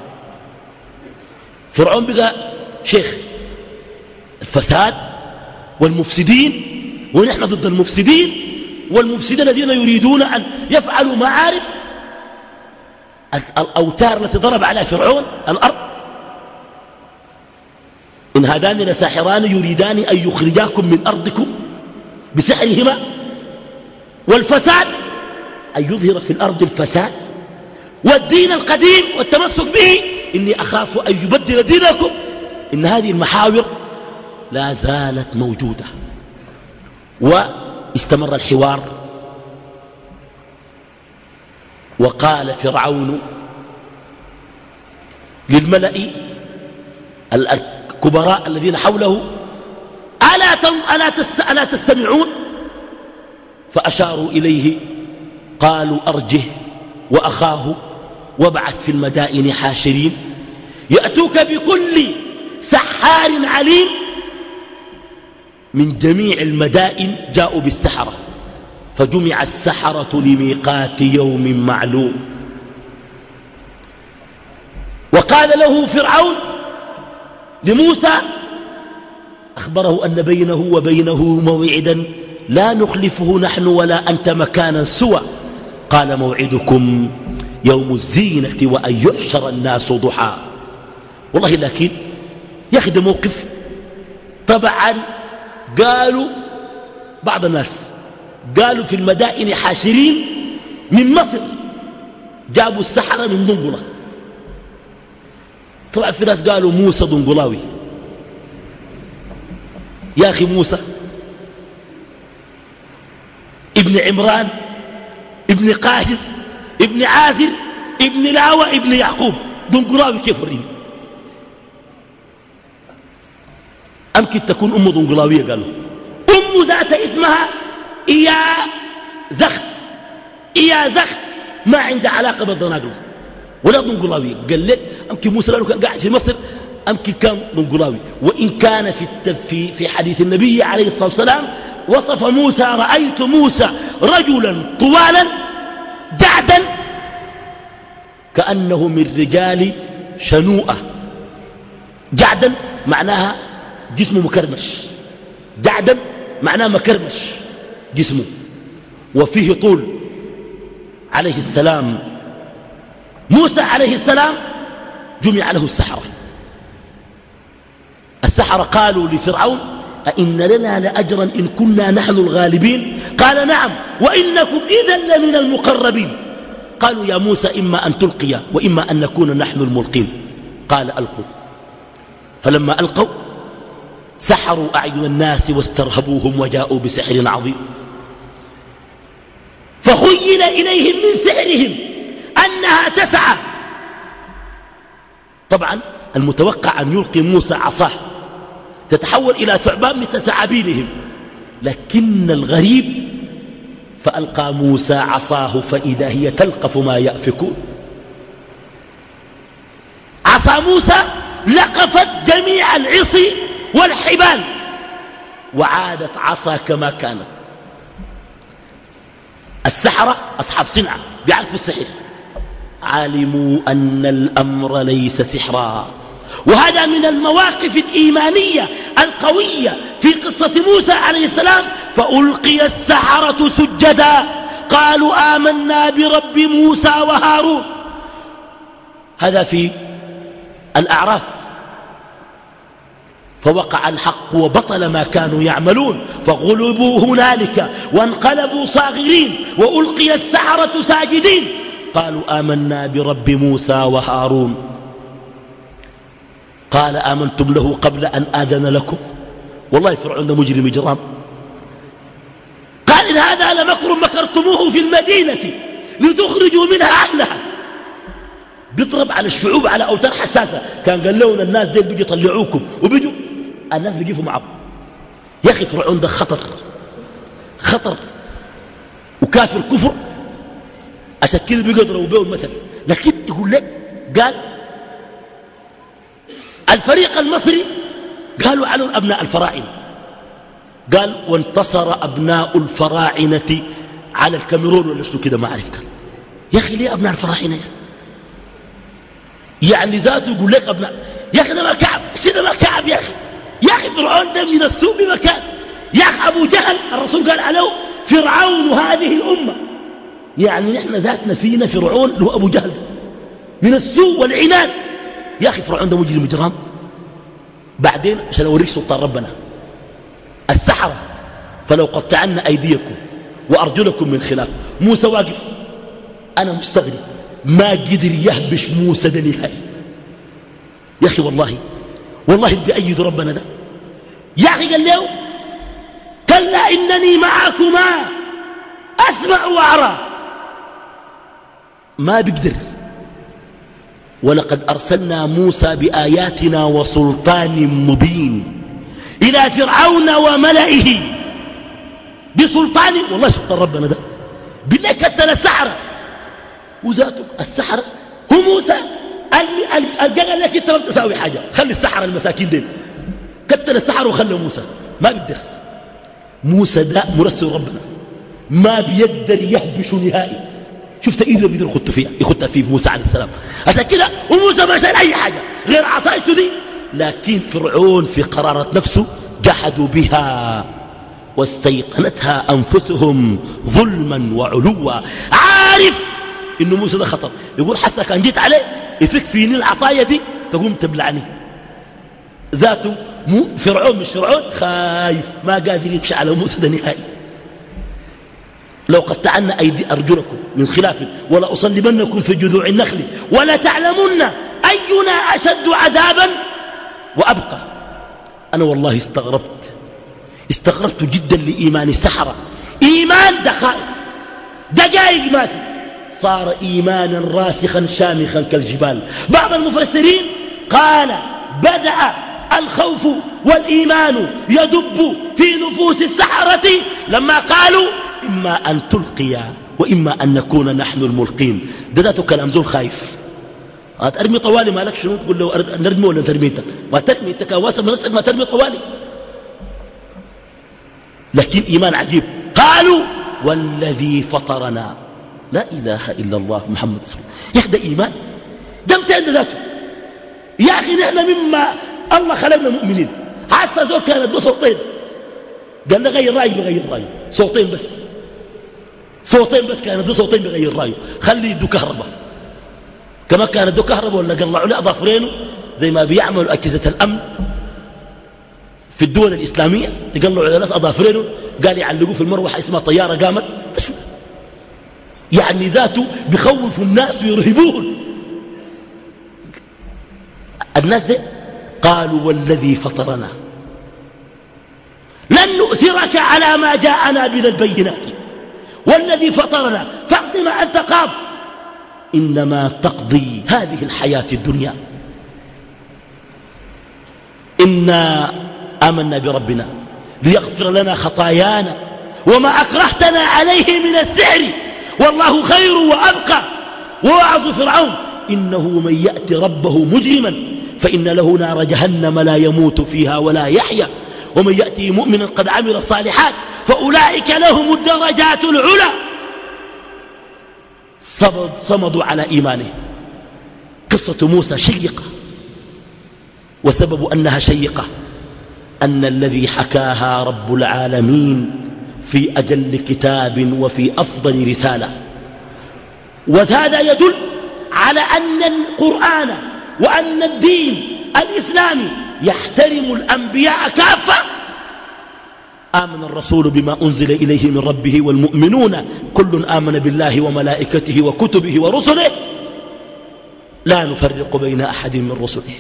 فرعون بقى شيخ الفساد والمفسدين، ونحن ضد المفسدين، والمفسدين الذين يريدون أن يفعلوا معارف الأوتار التي ضرب على فرعون الأرض. إن هذان لساحران يريدان أن يخرجاكم من أرضكم بسحرهما. والفساد أن يظهر في الأرض الفساد، والدين القديم والتمسك به إني أخاف أن يبدل دينكم. إن هذه المحاور لا زالت موجودة. واستمر الحوار، وقال فرعون للملأ الكبراء الذين حوله ألا, ألا, تست ألا تستمعون؟ فأشاروا إليه قالوا أرجه وأخاه وابعث في المدائن حاشرين يأتوك بكل سحار عليم. من جميع المدائن جاءوا بالسحرة، فجمع السحرة لميقات يوم معلوم. وقال له فرعون لموسى، أخبره أن بينه وبينه موعدا لا نخلفه نحن ولا أنت مكانا سوى. قال موعدكم يوم الزينة وأن يحشر الناس ضحى. والله لكن ياخذ موقف. طبعا قالوا بعض الناس قالوا في المدائن حاشرين من مصر، جابوا السحرة من دنقلة. طبعا في ناس قالوا موسى دنقلاوي. يا أخي موسى ابن عمران ابن قاهر ابن عازر ابن لاوى ابن يعقوب، دنقلاوي كيف وريني؟ أمكن تكون أمه دنقلاوية. قالوا أم ذات اسمها إيا زخت، إيا زخت ما عنده علاقة بالدناقلة ولا دنقلاوية. قال لك أمكن موسى لأنه كان قاعد في مصر أمكن كان دنقلاوي. وإن كان في, في, في حديث النبي عليه الصلاة والسلام وصف موسى رأيت موسى رجلا طوالا جعدا كأنه من رجال شنوءة. جعدا معناها جسمه مكرمش، جعدا معناه مكرمش جسمه، وفيه طول. عليه السلام موسى عليه السلام جمع له السحرة. السحرة قالوا لفرعون أئن لنا لأجرا إن كنا نحن الغالبين؟ قال نعم وإنكم إذا لمن المقربين. قالوا يا موسى إما أن تلقي وإما أن نكون نحن الملقين. قال ألقوا. فلما ألقوا سحروا أعين الناس واسترهبوهم وجاءوا بسحر عظيم. فخيل إليهم من سحرهم أنها تسعى. طبعا المتوقع أن يلقي موسى عصاه تتحول إلى ثعبان مثل ثعابينهم، لكن الغريب فألقى موسى عصاه فإذا هي تلقف ما يأفكون. عصا موسى لقفت جميع العصي والحبال وعادت عصا كما كانت. السحرة أصحاب صنعة بيعرفوا السحر، علموا أن الأمر ليس سحرا. وهذا من المواقف الإيمانية القوية في قصة موسى عليه السلام. فألقي السحرة سجدا قالوا آمنا برب موسى وهارون. هذا في الأعراف. فوقع الحق وبطل ما كانوا يعملون فغلبوا هنالك وانقلبوا صاغرين وألقي السحرة ساجدين قالوا آمنا برب موسى وهارون. قال آمنتم له قبل أن آذن لكم. والله فرعون ده مجرم إجرام. إن هذا لمكر مكرتموه في المدينة لتخرجوا منها أهلها. بيضرب على الشعوب على أوتار حساسة. كان قال لهم الناس دي بيجوا يطلعوكم وبيجوا الناس بيجيفوا معهم. يا أخي فرعون ده خطر خطر وكافر كفر، عشان كده بيقدروا به المثل. لكن يقول لك قال الفريق المصري قالوا علوا أبناء الفراعنة، قال وانتصر أبناء الفراعنة على الكاميرون ولا شنو كده ما أعرف. كان يا أخي ليه أبناء الفراعنة يا أخي؟ يعني ذاته يقول لك أبناء يا أخي ده ما كعب شده ما كعب يا أخي. يا أخي فرعون ده من السوء بمكان. يا أخي أبو جهل الرسول قال عليه فرعون هذه الأمة. يعني نحن ذاتنا فينا فرعون له أبو جهل ده من السوء والعناد. يا أخي فرعون ده مجرم مجرم. بعدين عشان أوريك سلطان ربنا السحرة فلو قطعنا أيديكم وأرجلكم من خلاف. موسى واقف أنا مستغرب ما قدر يهبش موسى ده نهائي. يا أخي والله والله بأيد ربنا ده. يا أخي قال له كلا إنني معكما أسمع وأرى. ما بيقدر. ولقد أرسلنا موسى بآياتنا وسلطان مبين إلى فرعون وملئه بسلطان. والله سلطان ربنا ده بالله كتل السحرة وذاته السحرة هو موسى. قال لك انت ما بتساوي حاجة خلي السحرة المساكين دين. كتل السحرة وخلى موسى ما بيقدر. موسى ده مرسل ربنا ما بيقدر يهبش نهائي. شفت ايده بيقدر يخط فيها يخطها فيه موسى عليه السلام. عشان كده وموسى ما شاء اي حاجة غير عصايته دي. لكن فرعون في قرارة نفسه جحدوا بها واستيقنتها أنفسهم ظلما وعلوا. عارف إنه موسى ده خطر. يقول حسنا كان جيت عليه يفك فيني العصاية دي تقوم تبلعني. ذاته مو فرعون مش فرعون خايف ما قادر يمشي على موسى ده نهائي. لو قطعنا أيدي أرجلكم من خلاف ولا أصلبنكم في جذوع النخل ولا تعلمن أينا أشد عذابا وأبقى. أنا والله استغربت استغربت جدا لإيمان السحرة. إيمان دقائق دقائق ما في صار إيمانا راسخا شامخا كالجبال. بعض المفسرين قال بدأ الخوف والإيمان يدب في نفوس السحرة لما قالوا إما أن تلقيا وإما أن نكون نحن الملقين. ده ذاته كلام زول خايف. أرمي طوالي ما لك شنو تقول له نرمي ولا ترمي انت ما ترمي انت كواسم بنفسك ما ترمي طوالي. لكن إيمان عجيب. قالوا والذي فطرنا لا إله إلا الله محمد رسول الله. يا أخي ده إيمان ده متى عند ذاته. يا أخي نحن مما الله خلقنا مؤمنين. عسى زول كانت له صوتين قال له غير رأيه بغير رأيه صوتين بس صوتين بس كانت له صوتين بغير رأيه. خلي يدو كهرباء كما كانت له كهرباء ولا قلعوا له أظافرينه زي ما بيعملوا أجهزة الأمن في الدول الإسلامية يقلعوا على ناس أظافرينه قال يعلقوه في المروحة اسمها طيارة قامت. يعني ذاته بخوف الناس ويرهبوهم. الناس دي قالوا والذي فطرنا لن نؤثرك على ما جاءنا من البينات والذي فطرنا فاقض ما أنت قاض إنما تقضي هذه الحياة الدنيا. إنا آمنا بربنا ليغفر لنا خطايانا وما أكرهتنا عليه من السحر والله خير وأبقى. ووعظ فرعون إنه من يأتي ربه مجرما فإن له نار جهنم لا يموت فيها ولا يحيا ومن يأتي مؤمنا قد عمل الصالحات فأولئك لهم الدرجات العلى. صمدوا على إيمانه. قصة موسى شيقة وسبب أنها شيقة أن الذي حكاها رب العالمين في أجل كتاب وفي أفضل رسالة. وهذا يدل على أن القرآن وأن الدين الإسلامي يحترم الأنبياء كافة. آمن الرسول بما أنزل إليه من ربه والمؤمنون كل آمن بالله وملائكته وكتبه ورسله لا نفرق بين أحد من رسله.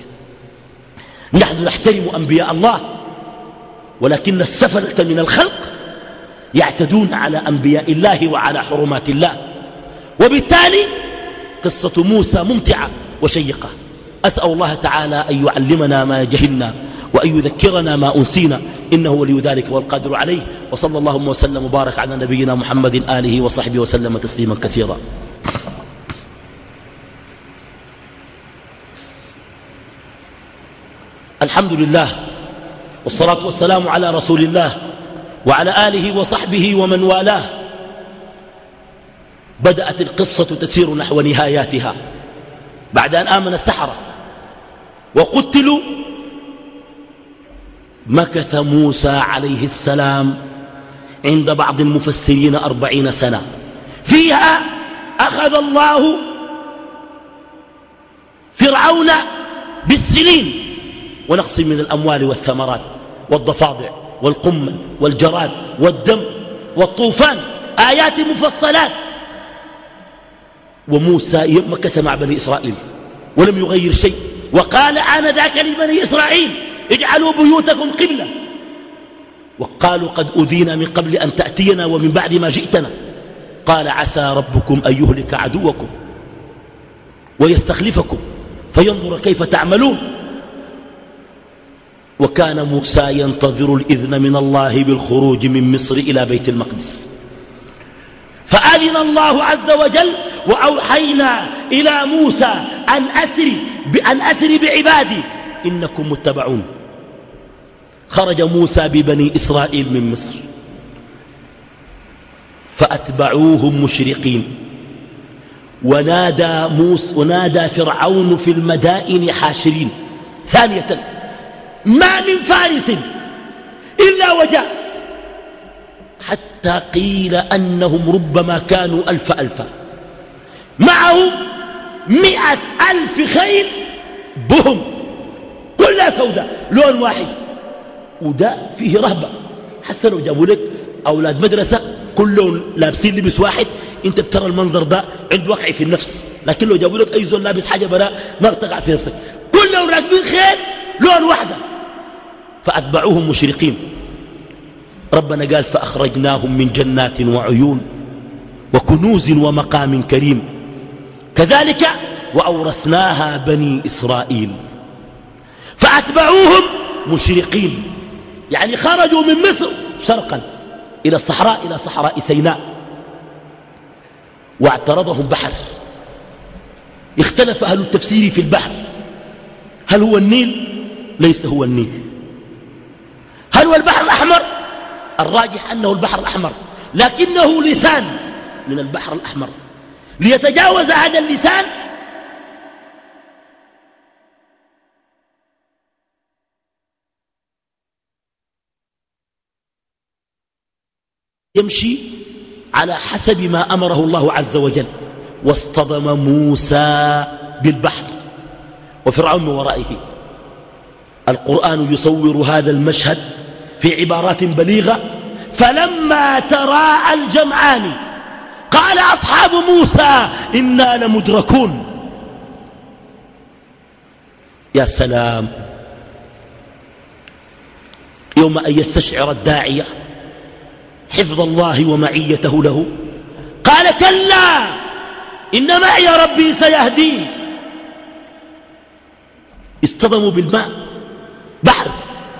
نحن نحترم أنبياء الله ولكن السفلة من الخلق يعتدون على أنبياء الله وعلى حرمات الله. وبالتالي قصة موسى ممتعة وشيقة. أسأل الله تعالى أن يعلمنا ما جهلنا وأن يذكرنا ما أنسينا، إنه ولي ذلك والقادر عليه. وصلى اللهم وسلم وبارك على نبينا محمد آله وصحبه وسلم تسليما كثيرا. الحمد لله والصلاة والسلام على رسول الله وعلى آله وصحبه ومن والاه. بدأت القصة تسير نحو نهاياتها بعد أن آمن السحرة وقتلوا. مكث موسى عليه السلام عند بعض المفسرين أربعين سنة، فيها أخذ الله فرعون بالسنين ونقص من الأموال والثمرات والضفادع والقمل والجراد والدم والطوفان، آيات مفصلات. وموسى مكث مع بني إسرائيل ولم يغير شيء، وقال آنذاك لبني إسرائيل اجعلوا بيوتكم قبلة، وقالوا قد أذينا من قبل أن تأتينا ومن بعد ما جئتنا. قال عسى ربكم أن يهلك عدوكم ويستخلفكم فينظر كيف تعملون. وكان موسى ينتظر الإذن من الله بالخروج من مصر إلى بيت المقدس، فأذن الله عز وجل وأوحينا إلى موسى أن أسري أن أسري بعبادي إنكم متبعون. خرج موسى ببني إسرائيل من مصر فأتبعوهم مشرقين، ونادى موسى ونادى فرعون في المدائن حاشرين. ثانية ما من فارس إلا وجاء، حتى قيل أنهم ربما كانوا ألف ألفا، معهم مئة ألف خيل بهم كلها سوداء لون واحد، وده فيه رهبة. حتى لو جابوا لك أولاد مدرسة كلهم لابسين لبس واحد انت بترى المنظر ده عنده وقع في النفس، لكن لو جابوا لك أي زول لابس حاجة براء ما بتقع في نفسك. كلهم راكبين خيل لون واحدة، فأتبعوهم مشرقين. ربنا قال فأخرجناهم من جنات وعيون وكنوز ومقام كريم كذلك وأورثناها بني إسرائيل. فأتبعوهم مشرقين، يعني خرجوا من مصر شرقا إلى الصحراء إلى صحراء سيناء، واعترضهم بحر. اختلف أهل التفسير في البحر، هل هو النيل؟ ليس هو النيل. هل هو البحر الأحمر؟ الراجح أنه البحر الأحمر، لكنه لسان من البحر الأحمر. ليتجاوز هذا اللسان يمشي على حسب ما أمره الله عز وجل. واصطدم موسى بالبحر وفرعون من ورائه. القرآن يصور هذا المشهد في عبارات بليغة. فلما تراءى الجمعان قال أصحاب موسى إنا لمدركون. يا سلام، يوم أن يستشعر الداعية حفظ الله ومعيته له قال كلا إن معي ربي سيهدين. اصطدموا بالماء، بحر،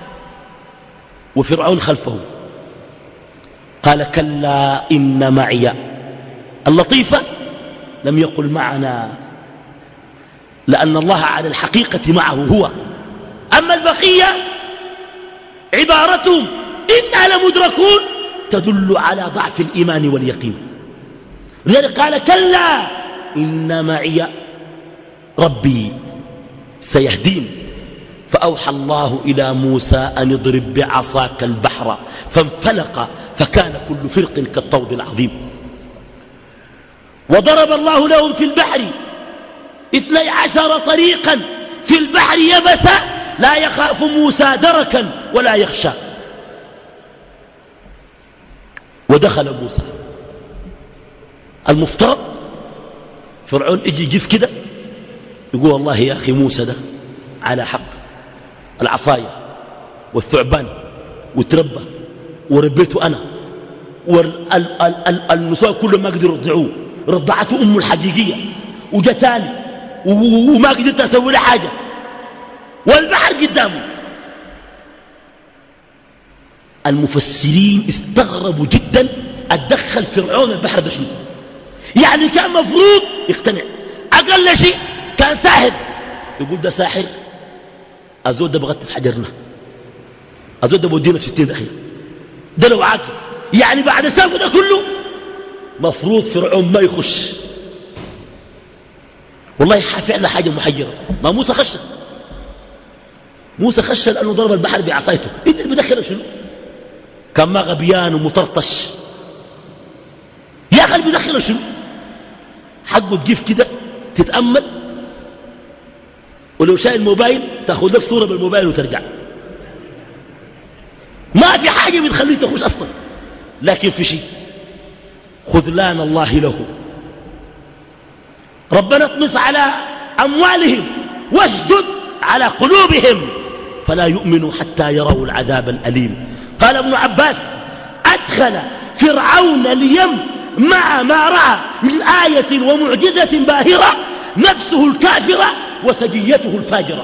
وفرعون خلفه. قال كلا إن معي. اللطيفة لم يقل معنا، لأن الله على الحقيقة معه هو. أما البقية عبارتهم إنا لمدركون تدل على ضعف الإيمان واليقين. لذلك قال كلا إن معي ربي سيهدين. فأوحى الله إلى موسى أن اضرب بعصاك البحر فانفلق فكان كل فرق كالطود العظيم. وضرب الله لهم في البحر اثني عشر طريقا في البحر يبسا لا يخاف موسى دركا ولا يخشى. ودخل موسى. المفترض فرعون يجي يجف كده يقول والله يا أخي موسى ده على حق، العصاية والثعبان وتربى وربيته أنا والنسوان كلهم ما قدروا يرضعوه، رضعته أمه الحقيقية وجتاني وما قدرت أسوي له حاجة، والبحر قدامه. المفسرين استغربوا جدا أتدخل فرعون البحر ده شنو، يعني كان مفروض يقتنع، أقل شيء كان ساحر، يقول ده ساحر، أزود ده بغتس حجرنا، أزود ده بودينا في ستين دخيل، ده لو عاقل. يعني بعد شافه ده كله مفروض فرعون ما يخش. والله فعلا حاجة محيرة. ما موسى خش، موسى خش لأنه ضرب البحر بعصايته، انت اللي بدخله شنو؟ كان ما غبيان ومطرطش يا أخي، اللي بدخله شنو؟ حقه تجيف كده تتأمل، ولو شايل الموبايل تاخذ لك صورة بالموبايل وترجع، ما في حاجة بتخليك تخش أصلا. لكن في شيء خذلان الله له، ربنا اطمس على أموالهم واشدد على قلوبهم فلا يؤمنوا حتى يروا العذاب الأليم. قال ابن عباس أدخل فرعون اليم مع ما رأى من آية ومعجزة باهرة نفسه الكافرة وسجيته الفاجرة.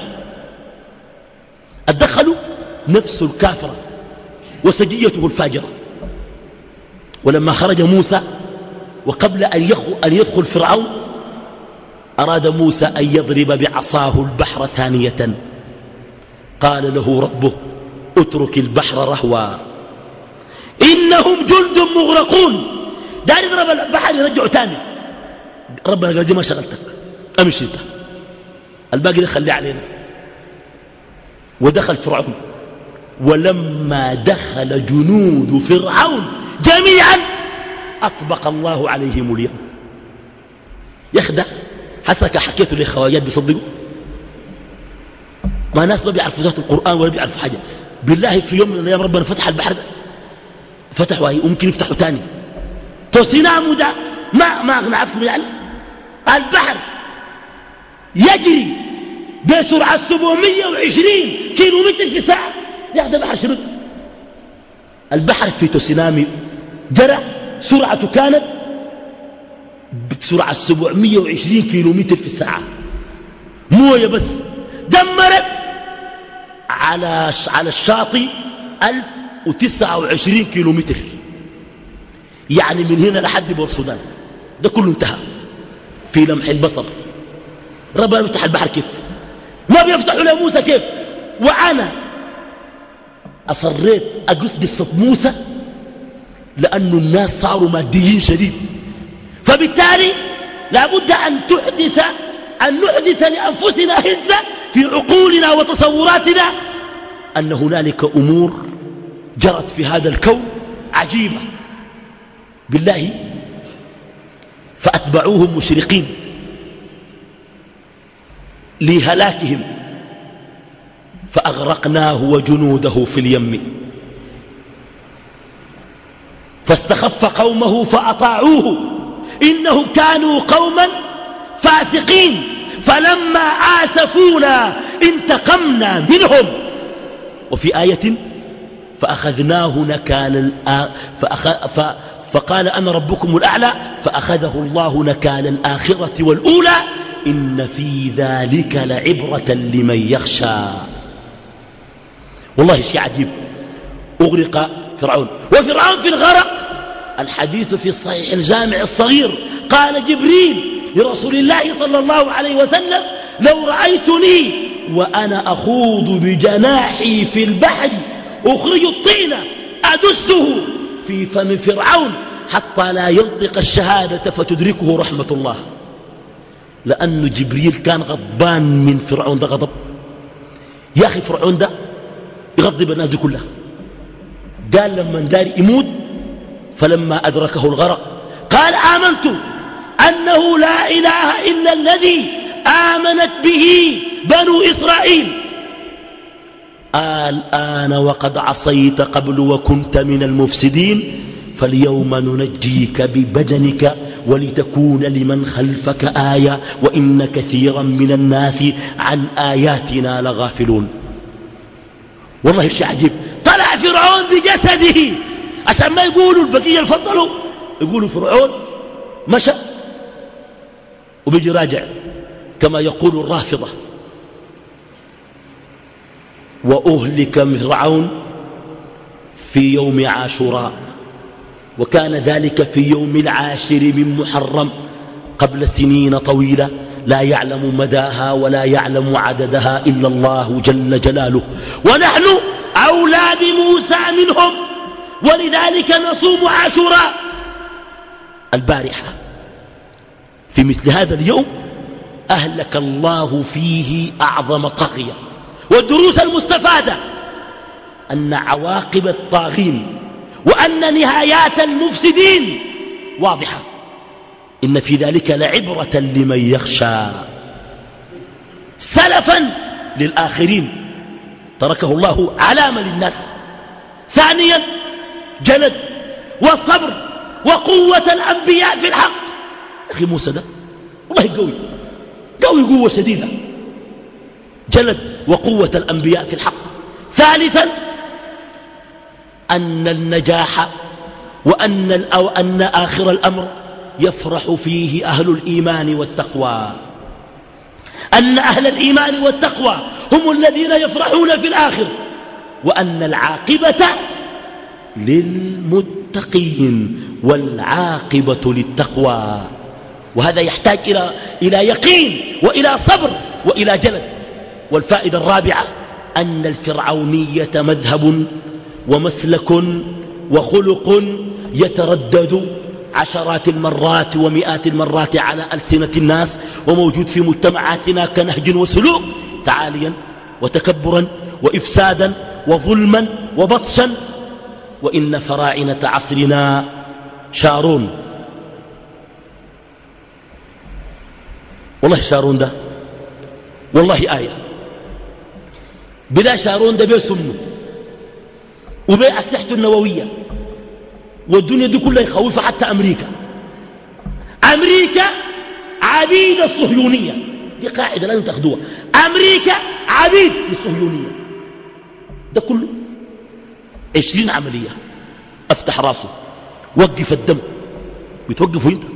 أدخلوا نفسه الكافرة وسجيته الفاجرة. ولما خرج موسى وقبل أن يدخل فرعون أراد موسى أن يضرب بعصاه البحر ثانية، قال له ربه اترك البحر رهوا إنهم جند مغرقون. دار يضرب البحر يرجعه تاني، ربنا قال دي ما شغلتك، أمشي انت، الباقي ده خليه علينا. ودخل فرعون، ولما دخل جنود فرعون جميعا أطبق الله عليهم اليم. يخدع حسك حكيته لخواجات بيصدقوا، ما ناس ما بيعرفوا ذات القرآن ولا بيعرفوا حاجة. بالله في يوم من الأيام ربنا فتح البحر ده، فتحوا وممكن يفتحوا تاني. توسينامو ده ما ما أقنعتكم يعني؟ البحر يجري بسرعة سبعمية وعشرين كيلو متر في الساعة. يا ده بحر شنو؟ البحر في توسينامي جرى سرعته كانت بسرعة سبعمية وعشرين كيلو متر في الساعة. موية بس دمرت على على الشاطئ ألف وتسعة وعشرين كيلو متر، يعني من هنا لحد بور السودان ده كله انتهى في لمح البصر. ربنا يفتح البحر كيف؟ ما بيفتحوا لموسى كيف؟ وأنا أصريت أقص قصة موسى لأن الناس صاروا ماديين شديد، فبالتالي لابد أن تحدث أن نحدث لأنفسنا هزة في عقولنا وتصوراتنا أن هنالك أمور جرت في هذا الكون عجيبة بالله. فأتبعوهم مشرقين لهلاكهم فأغرقناه وجنوده في اليم فاستخف قومه فأطاعوه إنهم كانوا قوما فاسقين فلما آسفونا انتقمنا منهم. وفي آية فأخذناه نكال فأخ... ف... فقال أنا ربكم الأعلى فأخذه الله نكال الآخرة والأولى إن في ذلك لعبرة لمن يخشى. والله شيء عجيب. أغرق فرعون، وفرعون في الغرق. الحديث في الصحيح الجامع الصغير قال جبريل لرسول الله صلى الله عليه وسلم لو رأيتني وأنا أخوض بجناحي في البحر أخرج الطين أدسه في فم فرعون حتى لا ينطق الشهادة فتدركه رحمة الله. لأن جبريل كان غضبان من فرعون ده غضب. يا أخي فرعون ده يغضب الناس دي كلها. قال لما دار يموت فلما أدركه الغرق قال آمنت أنه لا إله إلا الذي آمنت به بنو إسرائيل الآن وقد عصيت قبل وكنت من المفسدين فاليوم ننجيك ببدنك ولتكون لمن خلفك آية وإن كثيرا من الناس عن آياتنا لغافلون. والله شيء عجيب. طلع فرعون بجسده عشان ما يقولوا البقية الفضلوا، يقولوا فرعون مشى وبيجي راجع كما يقول الرافضة. وأهلك فرعون في يوم عاشوراء، وكان ذلك في يوم العاشر من محرم قبل سنين طويلة لا يعلم مداها ولا يعلم عددها إلا الله جل جلاله، ونحن أولى بموسى منهم، ولذلك نصوم عاشوراء. البارحة في مثل هذا اليوم أهلك الله فيه أعظم طاغية. والدروس المستفادة أن عواقب الطاغين وأن نهايات المفسدين واضحة. إن في ذلك لعبرة لمن يخشى، سلفا للآخرين تركه الله علامة للناس. ثانيا جلد والصبر وقوة الأنبياء في الحق. أخي موسى ده والله قوي قوي قوة شديدة، جلد وقوة الأنبياء في الحق. ثالثا أن النجاح وأن أو أن آخر الأمر يفرح فيه أهل الإيمان والتقوى، أن أهل الإيمان والتقوى هم الذين يفرحون في الآخر، وأن العاقبة للمتقين والعاقبة للتقوى. وهذا يحتاج إلى, إلى يقين وإلى صبر وإلى جلد. والفائدة الرابعة أن الفرعونية مذهب ومسلك وخلق يتردد عشرات المرات ومئات المرات على ألسنة الناس، وموجود في مجتمعاتنا كنهج وسلوك تعاليا وتكبرا وإفسادا وظلما وبطشا. وإن فراعنة عصرنا شارون، والله شارون ده والله آية. بلا شارون ده بيه سمه وبيه أسلحته النووية، والدنيا دي كلها يخوفها حتى أمريكا. أمريكا عبيد الصهيونية، دي قاعدة لازم تاخدوها. أمريكا عبيد للصهيونية. ده كله عشرين عملية، أفتح راسه، وقف الدم، بتوقفوا انت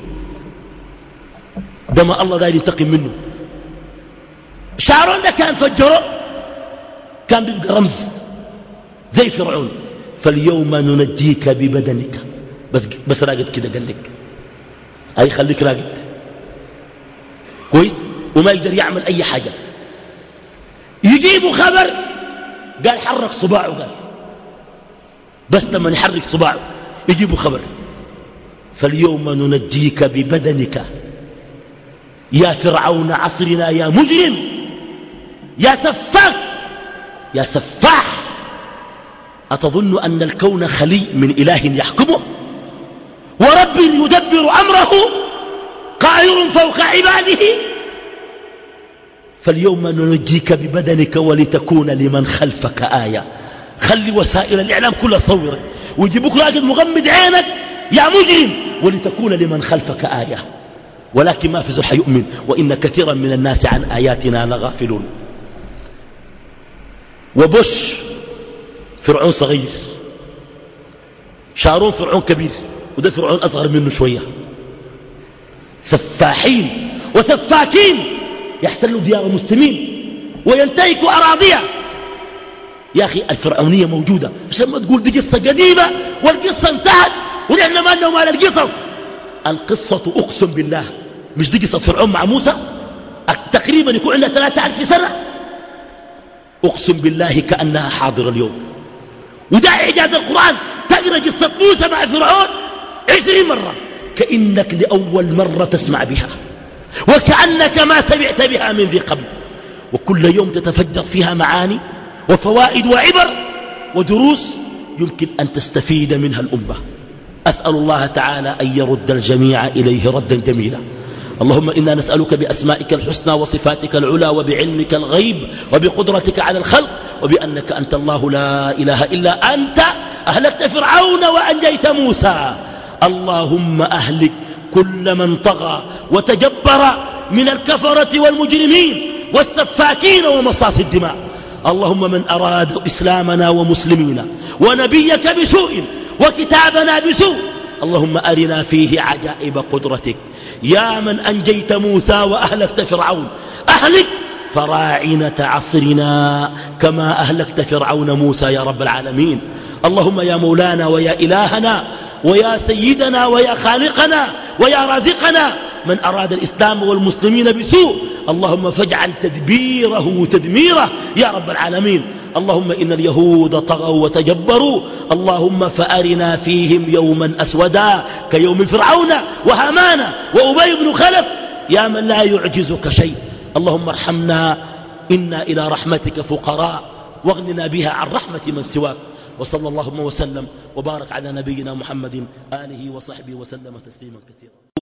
دم الله داير ينتقم منه. شارون ده كان فجره، كان بيبقى رمز زي فرعون. فاليوم ننجيك ببدنك، بس بس راقد كده قال لك اي خليك راقد كويس، وما يقدر يعمل اي حاجه. يجيبوا خبر قال حرك صباعه، قال بس لما يحرك صباعه يجيبوا خبر فاليوم ننجيك ببدنك يا فرعون عصرنا يا مجرم يا سفاك يا سفاح. أتظن أن الكون خلي من إله يحكمه ورب يدبر أمره قاهر فوق عباده؟ فاليوم ننجيك ببدنك ولتكون لمن خلفك آية. خلي وسائل الإعلام كلها صورة ويجيبوك راجل مغمد عينك يا مجرم ولتكون لمن خلفك آية. ولكن ما في زول حيؤمن، وإن كثيرا من الناس عن آياتنا لغافلون. وبش فرعون صغير، شارون فرعون كبير، وده فرعون أصغر منه شوية. سفاحين وسفاكين يحتلوا ديار المسلمين وينتهكوا أراضيها. يا أخي الفرعونية موجودة، عشان ما تقول دي قصة قديمة والقصة انتهت ونحن ما لنا مال القصص. القصة أقسم بالله مش دي قصة فرعون مع موسى تقريبا يكون عندها ثلاثة ألف سنة، أقسم بالله كأنها حاضرة اليوم. وده إعجاز القرآن، تقرأ قصة موسى مع فرعون عشرين مرة كأنك لأول مرة تسمع بها، وكأنك ما سمعت بها من ذي قبل. وكل يوم تتفجر فيها معاني وفوائد وعبر ودروس يمكن أن تستفيد منها الأمة. أسأل الله تعالى أن يرد الجميع إليه ردا جميلا. اللهم إنا نسألك بأسمائك الحسنى وصفاتك العلى وبعلمك الغيب وبقدرتك على الخلق وبأنك أنت الله لا إله إلا أنت أهلكت فرعون وأنجيت موسى. اللهم أهلك كل من طغى وتجبر من الكفرة والمجرمين والسفاكين ومصاص الدماء. اللهم من أراد إسلامنا ومسلمين ونبيك بسوء وكتابنا بسوء. اللهم أرنا فيه عجائب قدرتك. يا من أنجيت موسى وأهلكت فرعون، أهلك فراعنة عصرنا كما أهلكت فرعون موسى يا رب العالمين. اللهم يا مولانا ويا إلهنا ويا سيدنا ويا خالقنا ويا رازقنا، من أراد الإسلام والمسلمين بسوء اللهم فاجعل تدبيره تدميره يا رب العالمين. اللهم إن اليهود طغوا وتجبروا، اللهم فأرنا فيهم يوما أسودا كيوم فرعون وهامان وأبي بن خلف يا من لا يعجزك شيء. اللهم ارحمنا، إنا إلى رحمتك فقراء، واغننا بها عن رحمة من سواك. وصلى اللهم وسلم وبارك على نبينا محمد آله وصحبه وسلم تسليما كثيرا.